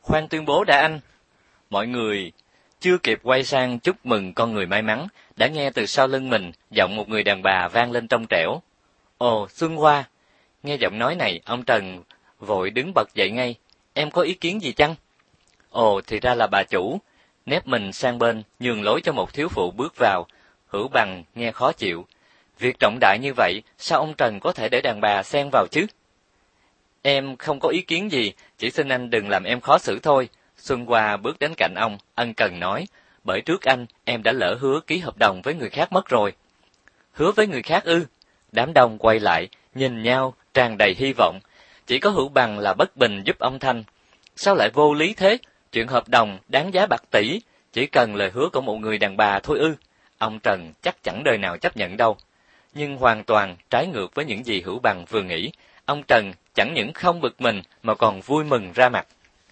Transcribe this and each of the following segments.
Khoan tuyên bố đã anh. Mọi người chưa kịp quay sang chúc mừng con người may mắn, đã nghe từ sau lưng mình giọng một người đàn bà vang lên trong trẻo. Ồ, Xuân Hoa! Nghe giọng nói này, ông Trần vội đứng bật dậy ngay. Em có ý kiến gì chăng? Ồ, thì ra là bà chủ. Nép mình sang bên, nhường lối cho một thiếu phụ bước vào. Hữu Bằng nghe khó chịu. Việc trọng đại như vậy, sao ông Trần có thể để đàn bà xen vào chứ? Em không có ý kiến gì, chỉ xin anh đừng làm em khó xử thôi. Xuân Hoa bước đến cạnh ông, ân cần nói, bởi trước anh, em đã lỡ hứa ký hợp đồng với người khác mất rồi. Hứa với người khác ư? Đám đông quay lại, nhìn nhau, tràn đầy hy vọng. Chỉ có Hữu Bằng là bất bình giúp ông Thanh. Sao lại vô lý thế? Chuyện hợp đồng đáng giá bạc tỷ, chỉ cần lời hứa của một người đàn bà thôi ư? Ông Trần chắc chẳng đời nào chấp nhận đâu. Nhưng hoàn toàn trái ngược với những gì Hữu Bằng vừa nghĩ. Ông Trần chẳng những không bực mình mà còn vui mừng ra mặt.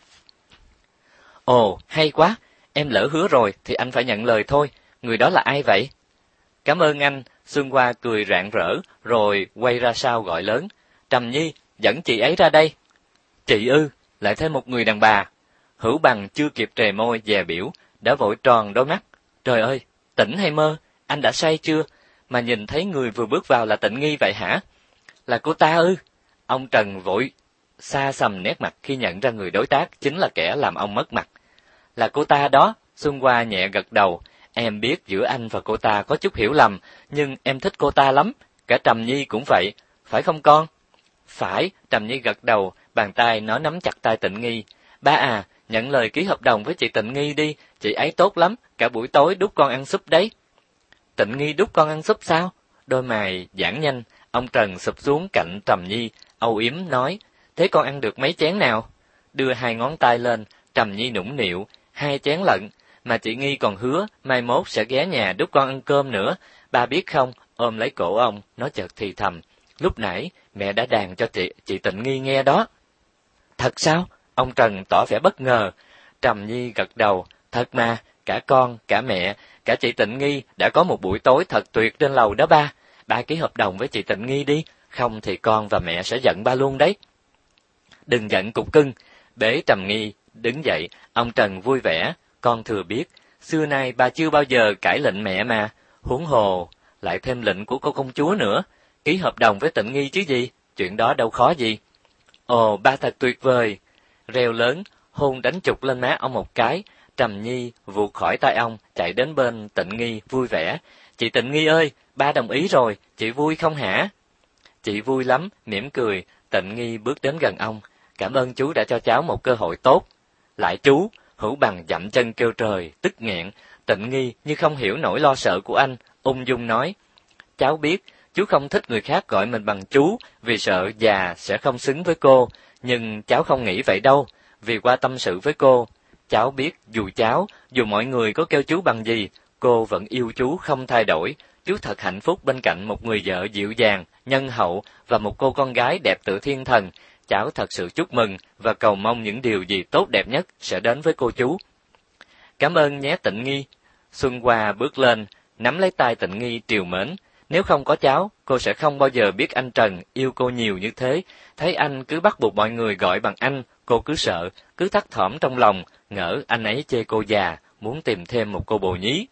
Ồ, hay quá, em lỡ hứa rồi thì anh phải nhận lời thôi, người đó là ai vậy? Cảm ơn anh, Xuân Hoa cười rạng rỡ, rồi quay ra sau gọi lớn. Trầm Nhi, dẫn chị ấy ra đây. Chị ư, lại thêm một người đàn bà. Hữu Bằng chưa kịp trề môi dè biểu, đã vội tròn đôi mắt. Trời ơi, tỉnh hay mơ, anh đã say chưa? Mà nhìn thấy người vừa bước vào là Tịnh Nghi vậy hả? Là cô ta ư? Ông Trần vội xa sầm nét mặt khi nhận ra người đối tác chính là kẻ làm ông mất mặt. Là cô ta đó, Xuân Hoa nhẹ gật đầu. Em biết giữa anh và cô ta có chút hiểu lầm, nhưng em thích cô ta lắm, cả Trầm Nhi cũng vậy, phải không con? Phải, Trầm Nhi gật đầu, bàn tay nó nắm chặt tay Tịnh Nghi. Ba à, nhận lời ký hợp đồng với chị Tịnh Nghi đi, chị ấy tốt lắm, cả buổi tối đút con ăn súp đấy. Tịnh Nghi đút con ăn súp sao? Đôi mày giãn nhanh, ông Trần sụp xuống cạnh Trầm Nhi, âu yếm nói, thế con ăn được mấy chén nào? Đưa hai ngón tay lên, Trầm Nhi nũng nịu, 2 chén lận, mà chị Nghi còn hứa mai mốt sẽ ghé nhà đút con ăn cơm nữa, ba biết không? Ôm lấy cổ ông, nó chợt thì thầm, lúc nãy mẹ đã đàn cho chị Tịnh Nghi nghe đó. Thật sao? Ông Trần tỏ vẻ bất ngờ. Trầm Nhi gật đầu, thật mà, cả con, cả mẹ, cả chị Tịnh Nghi đã có một buổi tối thật tuyệt trên lầu đó ba. Ba ký hợp đồng với chị Tịnh Nghi đi, không thì con và mẹ sẽ giận ba luôn đấy. Đừng giận cục cưng. Bế Trầm Nghi đứng dậy, ông Trần vui vẻ, con thừa biết, xưa nay ba chưa bao giờ cãi lệnh mẹ mà, huống hồ lại thêm lệnh của cô công chúa nữa, ký hợp đồng với Tịnh Nghi chứ gì, chuyện đó đâu khó gì. Ồ, ba thật tuyệt vời. Reo lớn, hôn đánh chụp lên má ông một cái, Trầm Nhi vụt khỏi tay ông, chạy đến bên Tịnh Nghi vui vẻ. Chị Tịnh Nghi ơi, ba đồng ý rồi, chị vui không hả? Chị vui lắm, mỉm cười, Tịnh Nghi bước đến gần ông. Cảm ơn chú đã cho cháu một cơ hội tốt. Lại chú, Hữu Bằng dậm chân kêu trời, tức nghẹn. Tịnh Nghi như không hiểu nỗi lo sợ của anh, ung dung nói. Cháu biết, chú không thích người khác gọi mình bằng chú, vì sợ già sẽ không xứng với cô. Nhưng cháu không nghĩ vậy đâu, vì qua tâm sự với cô. Cháu biết, dù mọi người có kêu chú bằng gì, cô vẫn yêu chú không thay đổi. Chú thật hạnh phúc bên cạnh một người vợ dịu dàng, nhân hậu và một cô con gái đẹp tựa thiên thần. Cháu thật sự chúc mừng và cầu mong những điều gì tốt đẹp nhất sẽ đến với cô chú. Cảm ơn nhé Tịnh Nghi. Xuân Hoa bước lên, nắm lấy tay Tịnh Nghi trìu mến. Nếu không có cháu, cô sẽ không bao giờ biết anh Trần yêu cô nhiều như thế. Thấy anh cứ bắt buộc mọi người gọi bằng anh, cô cứ sợ, cứ thấp thỏm trong lòng, ngỡ anh ấy chê cô già, muốn tìm thêm một cô bồ nhí.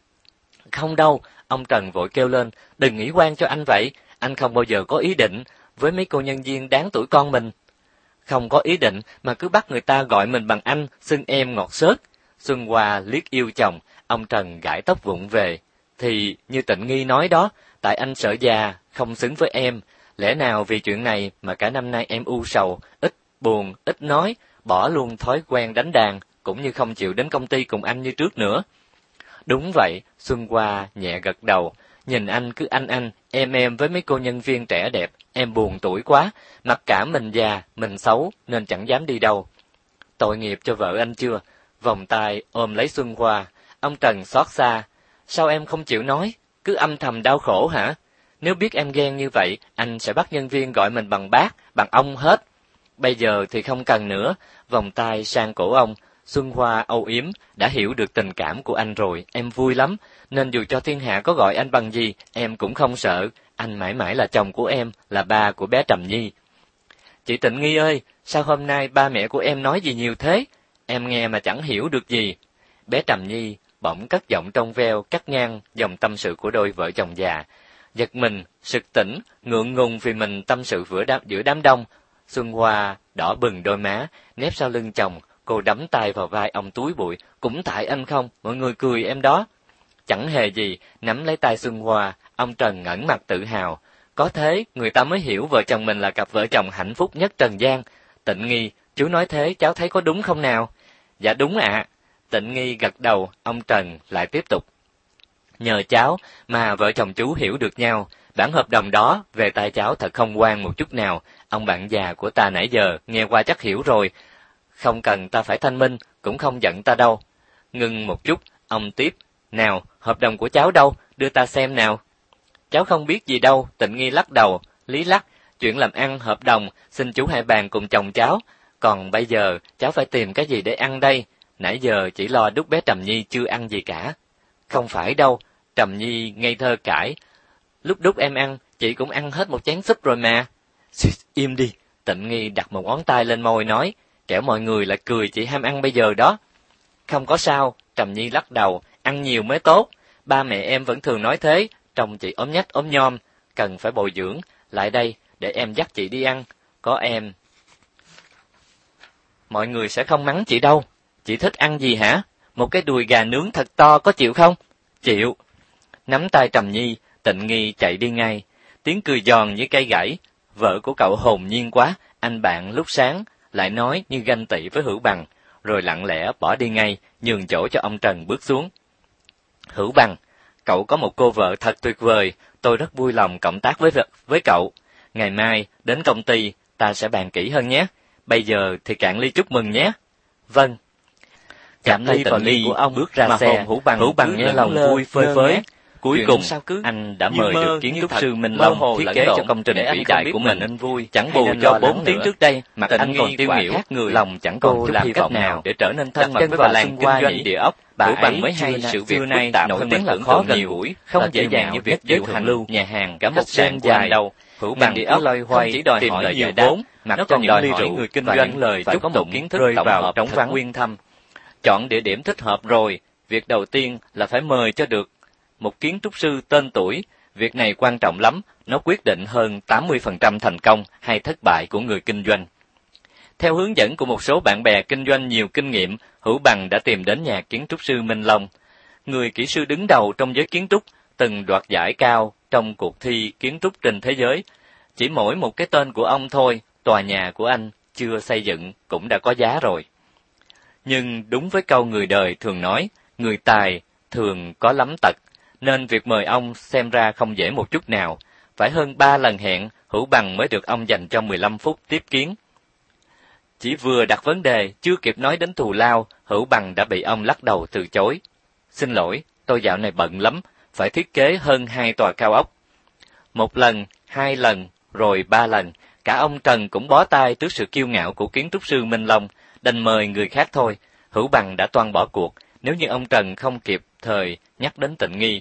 Không đâu, ông Trần vội kêu lên, đừng nghĩ oan cho anh vậy, anh không bao giờ có ý định với mấy cô nhân viên đáng tuổi con mình. Không có ý định mà cứ bắt người ta gọi mình bằng anh, xưng em ngọt xớt. Xuân Hoa liếc yêu chồng, ông Trần gãi tóc vụng về. Thì như Tịnh Nghi nói đó, tại anh sợ già, không xứng với em. Lẽ nào vì chuyện này mà cả năm nay em u sầu, ít buồn, ít nói, bỏ luôn thói quen đánh đàn, cũng như không chịu đến công ty cùng anh như trước nữa. Đúng vậy, Xuân Hoa nhẹ gật đầu. Nhìn anh cứ anh em với mấy cô nhân viên trẻ đẹp, em buồn tuổi quá, mặc cảm mình già, mình xấu nên chẳng dám đi đâu. Tội nghiệp cho vợ anh chưa? Vòng tay ôm lấy Xuân Hoa, ông Trần xót xa. Sao em không chịu nói? Cứ âm thầm đau khổ hả? Nếu biết em ghen như vậy, anh sẽ bắt nhân viên gọi mình bằng bác, bằng ông hết. Bây giờ thì không cần nữa, vòng tay sang cổ ông. Xuân Hoa âu yếm, đã hiểu được tình cảm của anh rồi, em vui lắm, nên dù cho thiên hạ có gọi anh bằng gì, em cũng không sợ, anh mãi mãi là chồng của em, là ba của bé Trầm Nhi. Chị Tịnh Nghi ơi, sao hôm nay ba mẹ của em nói gì nhiều thế? em nghe mà chẳng hiểu được gì. Bé Trầm Nhi bỗng cất giọng trong veo cắt ngang dòng tâm sự của đôi vợ chồng già. Giật mình, sực tỉnh, ngượng ngùng vì mình tâm sự giữa đám đông. Xuân Hoa đỏ bừng đôi má, nép sau lưng chồng, cô đắm tay vào vai ông túi bụi. Cũng tại anh không, mọi người cười em đó. Chẳng hề gì, nắm lấy tay Xuân Hoa, ông Trần ngẩng mặt tự hào. Có thế, người ta mới hiểu vợ chồng mình là cặp vợ chồng hạnh phúc nhất trần gian. Tịnh Nghi, chú nói thế, cháu thấy có đúng không nào? Dạ đúng ạ. Tịnh Nghi gật đầu, ông Trần lại tiếp tục. Nhờ cháu mà vợ chồng chú hiểu được nhau, bản hợp đồng đó về tay cháu thật không oan một chút nào. Ông bạn già của ta nãy giờ nghe qua chắc hiểu rồi. Không cần ta phải thanh minh, cũng không giận ta đâu. Ngừng một chút, ông tiếp. Nào, hợp đồng của cháu đâu, đưa ta xem nào. Cháu không biết gì đâu, Tịnh Nghi lắc đầu, lý lắc. Chuyện làm ăn, hợp đồng, xin chú hãy bàn cùng chồng cháu. Còn bây giờ, cháu phải tìm cái gì để ăn đây? Nãy giờ chỉ lo đút bé Trầm Nhi chưa ăn gì cả. Không phải đâu, Trầm Nhi ngây thơ cãi. Lúc đút em ăn, chị cũng ăn hết một chén súp rồi mà. Im đi, Tịnh Nghi đặt một ngón tay lên môi nói, kẻo mọi người lại cười chị ham ăn bây giờ đó. Không có sao, Trầm Nhi lắc đầu, ăn nhiều mới tốt. Ba mẹ em vẫn thường nói thế, trông chị ốm nhách ốm nhom, cần phải bồi dưỡng. Lại đây, để em dắt chị đi ăn. Có em, mọi người sẽ không mắng chị đâu. Chị thích ăn gì hả? Một cái đùi gà nướng thật to có chịu không? Chịu. Nắm tay Trầm Nhi, Tịnh Nghi chạy đi ngay. Tiếng cười giòn như cây gãy. Vợ của cậu hồn nhiên quá, anh bạn lúc sáng lại nói như ganh tị với Hữu Bằng, rồi lặng lẽ bỏ đi ngay, nhường chỗ cho ông Trần bước xuống. Hữu Bằng, cậu có một cô vợ thật tuyệt vời, tôi rất vui lòng cộng tác với cậu. Ngày mai đến công ty ta sẽ bàn kỹ hơn nhé. Bây giờ thì cạn ly chúc mừng nhé. Vâng. Chạm ly vào ly của ông bước ra xe, Hữu Bằng nghe lòng vui phơi phới. Cuối cùng, anh đã mời được kiến trúc sư Minh Long thiết kế cho công trình vĩ đại của mình. Chẳng bù cho 4 tiếng trước đây, mặt anh còn tiêu nghỉu, lòng chẳng còn làm cách nào để trở nên thân mật với bà làng kinh doanh địa ốc. Hữu Bằng mới hay sự việc phức tạp nổi tiếng là khó gần gũi, không dễ dàng như việc giới thiệu nhà hàng cả một đêm dài đầu. Hữu Bằng địa ốc không chỉ đòi hỏi nhiều vốn, mà còn đòi hỏi người kinh doanh lời phải có một kiến thức tổng hợp trong văn nguyên thâm. Chọn địa điểm thích hợp rồi, việc đầu tiên là phải mời cho được một kiến trúc sư tên tuổi. Việc này quan trọng lắm, nó quyết định hơn 80% thành công hay thất bại của người kinh doanh. Theo hướng dẫn của một số bạn bè kinh doanh nhiều kinh nghiệm, Hữu Bằng đã tìm đến nhà kiến trúc sư Minh Long. Người kỹ sư đứng đầu trong giới kiến trúc, từng đoạt giải cao trong cuộc thi kiến trúc trên thế giới. Chỉ mỗi một cái tên của ông thôi, tòa nhà của anh chưa xây dựng cũng đã có giá rồi. Nhưng đúng với câu người đời thường nói, người tài thường có lắm tật, nên việc mời ông xem ra không dễ một chút nào. Phải hơn 3 lần hẹn, Hữu Bằng mới được ông dành cho 15 phút tiếp kiến. Chỉ vừa đặt vấn đề, chưa kịp nói đến thù lao, Hữu Bằng đã bị ông lắc đầu từ chối. Xin lỗi, tôi dạo này bận lắm, phải thiết kế hơn 2 tòa cao ốc. Một lần, 2 lần, rồi 3 lần, cả ông Trần cũng bó tay trước sự kiêu ngạo của kiến trúc sư Minh Long, đành mời người khác thôi. Hữu Bằng đã toan bỏ cuộc, nếu như ông Trần không kịp thời nhắc đến Tịnh Nghi.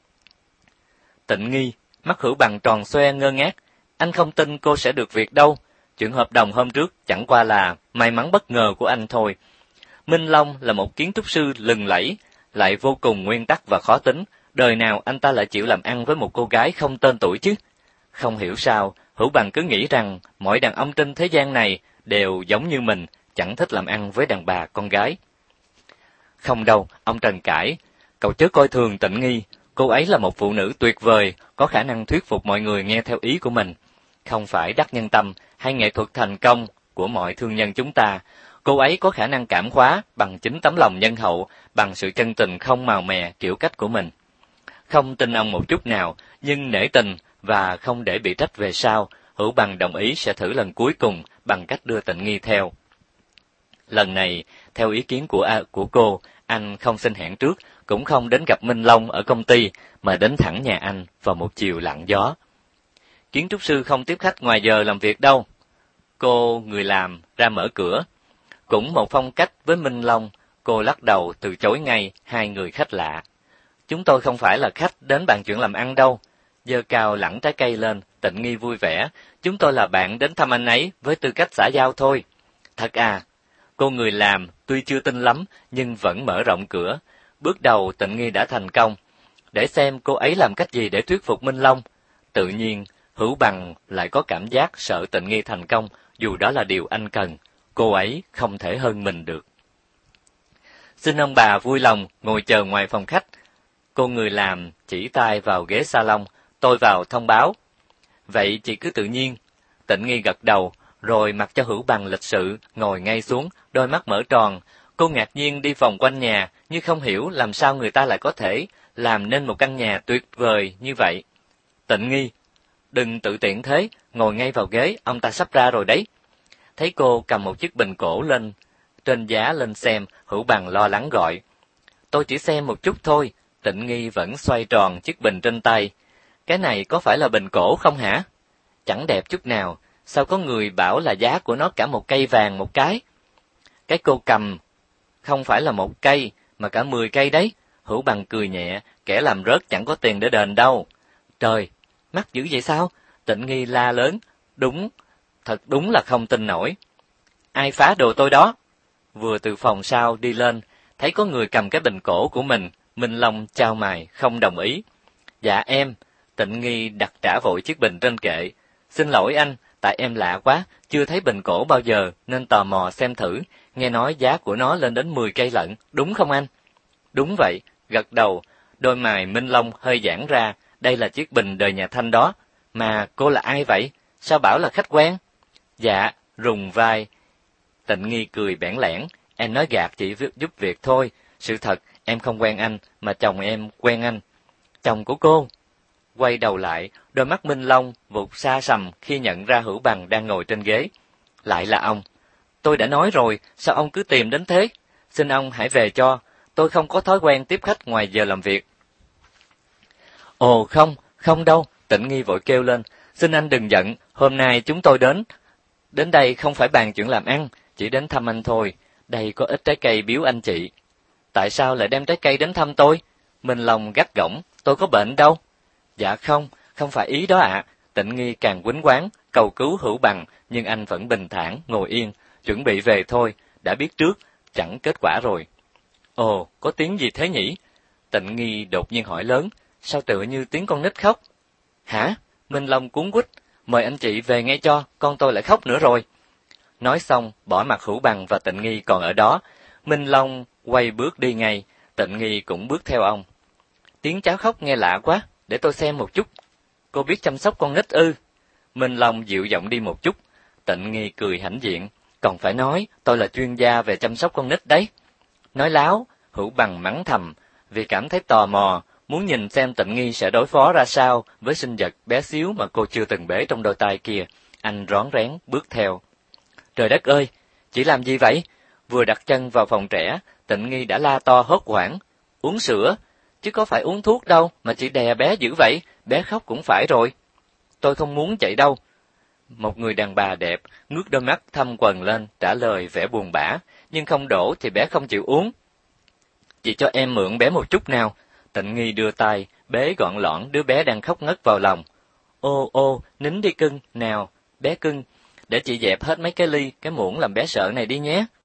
Tịnh Nghi, mắt Hữu Bằng tròn xoe ngơ ngác. Anh không tin cô sẽ được việc đâu. Chuyện hợp đồng hôm trước chẳng qua là may mắn bất ngờ của anh thôi. Minh Long là một kiến trúc sư lừng lẫy, lại vô cùng nguyên tắc và khó tính. Đời nào anh ta lại chịu làm ăn với một cô gái không tên tuổi chứ? Không hiểu sao, Hữu Bằng cứ nghĩ rằng mọi đàn ông trên thế gian này đều giống như mình, chẳng thích làm ăn với đàn bà con gái. Không đâu, ông Trần cãi. Cậu chớ coi thường Tịnh Nghi. Cô ấy là một phụ nữ tuyệt vời, có khả năng thuyết phục mọi người nghe theo ý của mình. Không phải đắc nhân tâm hay nghệ thuật thành công của mọi thương nhân chúng ta. Cô ấy có khả năng cảm hóa bằng chính tấm lòng nhân hậu, bằng sự chân tình không màu mè kiểu cách của mình. Không tin ông một chút nào, nhưng nể tình và không để bị trách về sau, Hữu Bằng đồng ý sẽ thử lần cuối cùng bằng cách đưa Tịnh Nghi theo. Lần này, theo ý kiến của cô, anh không xin hẹn trước, cũng không đến gặp Minh Long ở công ty, mà đến thẳng nhà anh vào một chiều lặng gió. Kiến trúc sư không tiếp khách ngoài giờ làm việc đâu. Cô, người làm, ra mở cửa. Cũng một phong cách với Minh Long, cô lắc đầu từ chối ngay hai người khách lạ. Chúng tôi không phải là khách đến bàn chuyện làm ăn đâu. Giơ cao lẳng trái cây lên, Tịnh Nghi vui vẻ. Chúng tôi là bạn đến thăm anh ấy với tư cách xã giao thôi. Thật à? Cô người làm tuy chưa tin lắm nhưng vẫn mở rộng cửa. Bước đầu Tịnh Nghi đã thành công. Để xem cô ấy làm cách gì để thuyết phục Minh Long. Tự nhiên, Hữu Bằng lại có cảm giác sợ Tịnh Nghi thành công, dù đó là điều anh cần. Cô ấy không thể hơn mình được. Xin ông bà vui lòng ngồi chờ ngoài phòng khách. Cô người làm chỉ tay vào ghế salon, tôi vào thông báo. Vậy chị cứ tự nhiên. Tịnh Nghi gật đầu, rồi mặc cho Hữu Bằng lịch sự, ngồi ngay xuống, đôi mắt mở tròn. Cô ngạc nhiên đi vòng quanh nhà, như không hiểu làm sao người ta lại có thể làm nên một căn nhà tuyệt vời như vậy. Tịnh Nghi, đừng tự tiện thế, ngồi ngay vào ghế, ông ta sắp ra rồi đấy. Thấy cô cầm một chiếc bình cổ lên, trên giá lên xem, Hữu Bằng lo lắng gọi. Tôi chỉ xem một chút thôi. Tịnh Nghi vẫn xoay tròn chiếc bình trên tay. Cái này có phải là bình cổ không hả? Chẳng đẹp chút nào, sao có người bảo là giá của nó cả một cây vàng một cái? Cái cô cầm không phải là một cây, mà cả 10 cây đấy. Hữu Bằng cười nhẹ, kẻ làm rớt chẳng có tiền để đền đâu. Trời, mắc dữ vậy sao? Tịnh Nghi la lớn, thật đúng là không tin nổi. Ai phá đồ tôi đó? Vừa từ phòng sau đi lên, thấy có người cầm cái bình cổ của mình, Minh Long chau mày, không đồng ý. Dạ em. Tịnh Nghi đặt trả vội chiếc bình trên kệ. Xin lỗi anh, tại em lạ quá, chưa thấy bình cổ bao giờ, nên tò mò xem thử, nghe nói giá của nó lên đến 10 cây lận, đúng không anh? Đúng vậy, gật đầu, đôi mày Minh Long hơi giãn ra, đây là chiếc bình đời nhà Thanh đó. Mà cô là ai vậy? Sao bảo là khách quen? Dạ, rùng vai. Tịnh Nghi cười bẽn lẽn, em nói gạt chị giúp việc thôi, sự thật em không quen anh, mà chồng em quen anh. Chồng của cô? Quay đầu lại, đôi mắt Minh Long vụt xa sầm khi nhận ra Hữu Bằng đang ngồi trên ghế. Lại là ông. Tôi đã nói rồi, sao ông cứ tìm đến thế? Xin ông hãy về cho, tôi không có thói quen tiếp khách ngoài giờ làm việc. Ồ không đâu, Tịnh Nghi vội kêu lên. Xin anh đừng giận, hôm nay chúng tôi đến đây không phải bàn chuyện làm ăn, chỉ đến thăm anh thôi. Đây có ít trái cây biếu anh chị. Tại sao lại đem trái cây đến thăm tôi? Minh Long gắt gỏng, tôi có bệnh đâu. Dạ không phải ý đó ạ. Tịnh Nghi càng quýnh quáng, cầu cứu Hữu Bằng, nhưng anh vẫn bình thản, ngồi yên, chuẩn bị về thôi, đã biết trước, chẳng kết quả rồi. Ồ, có tiếng gì thế nhỉ? Tịnh Nghi đột nhiên hỏi lớn, sao tựa như tiếng con nít khóc? Hả? Minh Long cuống quýt, mời anh chị về ngay cho, con tôi lại khóc nữa rồi. Nói xong, bỏ mặt Hữu Bằng và Tịnh Nghi còn ở đó. Minh Long quay bước đi ngay, Tịnh Nghi cũng bước theo ông. Tiếng cháu khóc nghe lạ quá, để tôi xem một chút. Cô biết chăm sóc con nít ư? Minh Long dịu giọng đi một chút. Tịnh Nghi cười hãnh diện, còn phải nói, tôi là chuyên gia về chăm sóc con nít đấy. Nói láo, Hữu Bằng mắng thầm, vì cảm thấy tò mò, muốn nhìn xem Tịnh Nghi sẽ đối phó ra sao với sinh vật bé xíu mà cô chưa từng bế trong đôi tay kia. Anh rón rén bước theo. Trời đất ơi, chị làm gì vậy? Vừa đặt chân vào phòng trẻ, Tịnh Nghi đã la to hốt hoảng. Uống sữa, chứ có phải uống thuốc đâu mà chị đè bé dữ vậy, bé khóc cũng phải rồi. Tôi không muốn chạy đâu. Một người đàn bà đẹp, ngước đôi mắt thâm quầng lên, trả lời vẻ buồn bã, nhưng không đổ thì bé không chịu uống. Chị cho em mượn bé một chút nào. Tịnh Nghi đưa tay, bế gọn lõn đứa bé đang khóc ngất vào lòng. Ô, nín đi cưng, nào, bé cưng, để chị dẹp hết mấy cái ly, cái muỗng làm bé sợ này đi nhé.